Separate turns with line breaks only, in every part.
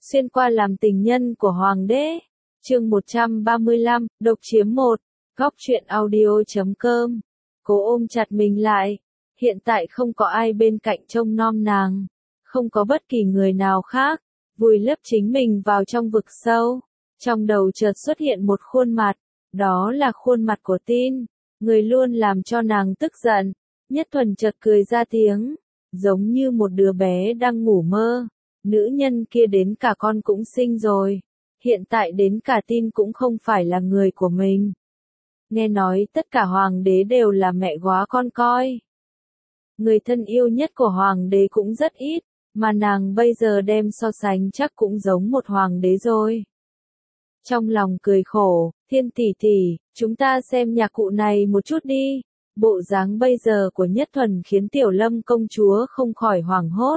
xuyên qua làm tình nhân của hoàng đế. Chương 135, độc chiếm 1, góc truyện audio.com. Cô ôm chặt mình lại, hiện tại không có ai bên cạnh trông nom nàng, không có bất kỳ người nào khác, vùi lấp chính mình vào trong vực sâu. Trong đầu chợt xuất hiện một khuôn mặt, đó là khuôn mặt của Tin, người luôn làm cho nàng tức giận. Nhất Thuần chợt cười ra tiếng, giống như một đứa bé đang ngủ mơ. Nữ nhân kia đến cả con cũng sinh rồi, hiện tại đến cả Tin cũng không phải là người của mình. Nghe nói tất cả hoàng đế đều là mẹ góa con coi. Người thân yêu nhất của hoàng đế cũng rất ít, mà nàng bây giờ đem so sánh chắc cũng giống một hoàng đế rồi. Trong lòng cười khổ, Thiên tỷ tỷ, chúng ta xem nhạc cụ này một chút đi. Bộ dáng bây giờ của Nhất Thuần khiến Tiểu Lâm công chúa không khỏi hoảng hốt.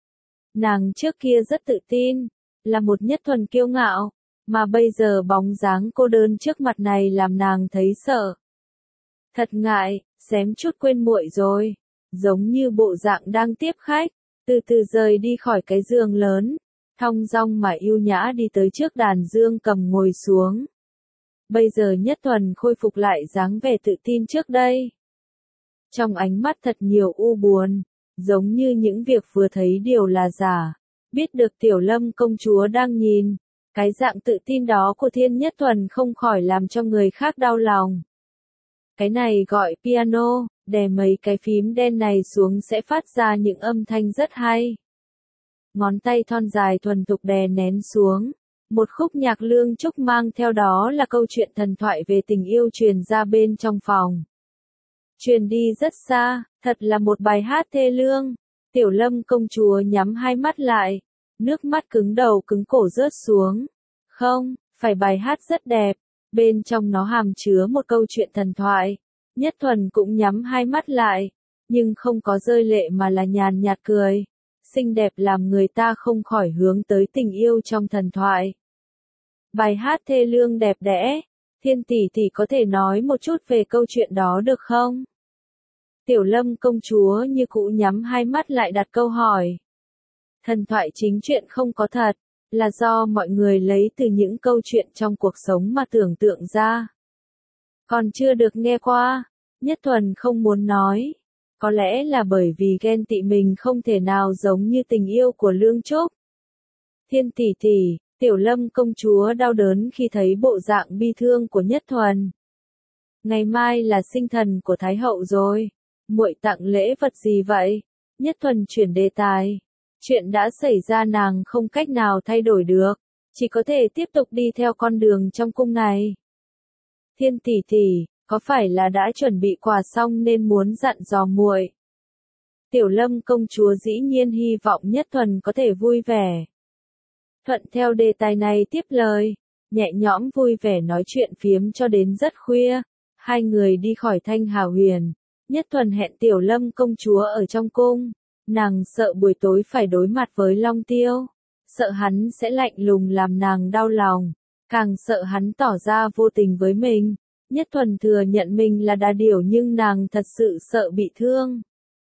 Nàng trước kia rất tự tin, là một Nhất Thuần kiêu ngạo, mà bây giờ bóng dáng cô đơn trước mặt này làm nàng thấy sợ. Thật ngại, xém chút quên muội rồi, giống như bộ dạng đang tiếp khách, từ từ rời đi khỏi cái giường lớn, thong dong mà yêu nhã đi tới trước đàn dương cầm ngồi xuống. Bây giờ Nhất Thuần khôi phục lại dáng vẻ tự tin trước đây. Trong ánh mắt thật nhiều u buồn, giống như những việc vừa thấy đều là giả. Biết được Tiểu Lâm công chúa đang nhìn, cái dạng tự tin đó của Thiên Nhất Thuần không khỏi làm cho người khác đau lòng. Cái này gọi piano, đè mấy cái phím đen này xuống sẽ phát ra những âm thanh rất hay. Ngón tay thon dài thuần thục đè nén xuống. Một khúc nhạc lương trúc mang theo đó là câu chuyện thần thoại về tình yêu truyền ra bên trong phòng. Truyền đi rất xa, thật là một bài hát thê lương. Tiểu Lâm công chúa nhắm hai mắt lại, nước mắt cứng đầu cứng cổ rớt xuống. Không, phải bài hát rất đẹp, bên trong nó hàm chứa một câu chuyện thần thoại. Nhất Thuần cũng nhắm hai mắt lại, nhưng không có rơi lệ mà là nhàn nhạt cười. Xinh đẹp làm người ta không khỏi hướng tới tình yêu trong thần thoại. Bài hát thê lương đẹp đẽ, Thiên tỷ tỷ có thể nói một chút về câu chuyện đó được không? Tiểu Lâm công chúa như cũ nhắm hai mắt lại đặt câu hỏi. Thần thoại chính chuyện không có thật, là do mọi người lấy từ những câu chuyện trong cuộc sống mà tưởng tượng ra. Còn chưa được nghe qua, Nhất Thuần không muốn nói. Có lẽ là bởi vì ghen tị mình không thể nào giống như tình yêu của Lương Trúc. Thiên tỷ tỷ, Tiểu Lâm công chúa đau đớn khi thấy bộ dạng bi thương của Nhất Thuần. Ngày mai là sinh thần của Thái hậu rồi, muội tặng lễ vật gì vậy? Nhất Thuần chuyển đề tài. Chuyện đã xảy ra nàng không cách nào thay đổi được, chỉ có thể tiếp tục đi theo con đường trong cung này. Thiên tỷ tỷ, có phải là đã chuẩn bị quà xong nên muốn dặn dò muội? Tiểu Lâm công chúa dĩ nhiên hy vọng Nhất Thuần có thể vui vẻ. Thuận theo đề tài này tiếp lời, nhẹ nhõm vui vẻ nói chuyện phiếm cho đến rất khuya. Hai người đi khỏi Thanh Hà Huyền. Nhất Thuần hẹn Tiểu Lâm công chúa ở trong cung. Nàng sợ buổi tối phải đối mặt với Long Tiêu. Sợ hắn sẽ lạnh lùng làm nàng đau lòng. Càng sợ hắn tỏ ra vô tình với mình. Nhất Thuần thừa nhận mình là đà điểu nhưng nàng thật sự sợ bị thương.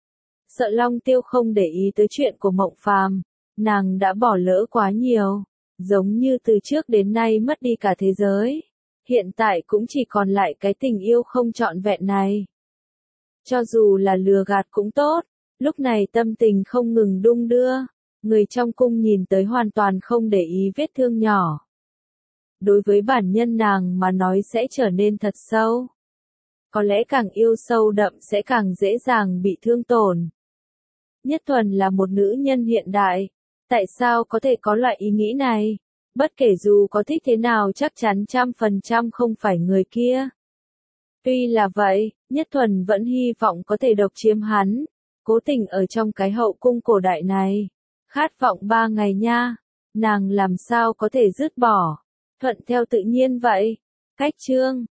Sợ Long Tiêu không để ý tới chuyện của Mộng Phàm. Nàng đã bỏ lỡ quá nhiều. Giống như từ trước đến nay mất đi cả thế giới. Hiện tại cũng chỉ còn lại cái tình yêu không trọn vẹn này. Cho dù là lừa gạt cũng tốt. Lúc này tâm tình không ngừng đung đưa. Người trong cung nhìn tới hoàn toàn không để ý vết thương nhỏ. Đối với bản nhân nàng mà nói sẽ trở nên thật sâu. Có lẽ càng yêu sâu đậm sẽ càng dễ dàng bị thương tổn. Nhất Thuần là một nữ nhân hiện đại. Tại sao có thể có loại ý nghĩ này? Bất kể dù có thích thế nào chắc chắn 100% không phải người kia. Tuy là vậy, Nhất Thuần vẫn hy vọng có thể độc chiếm hắn. Cố tình ở trong cái hậu cung cổ đại này. Khát vọng 3 ngày nha. Nàng làm sao có thể dứt bỏ. Thuận theo tự nhiên vậy. Cách chương.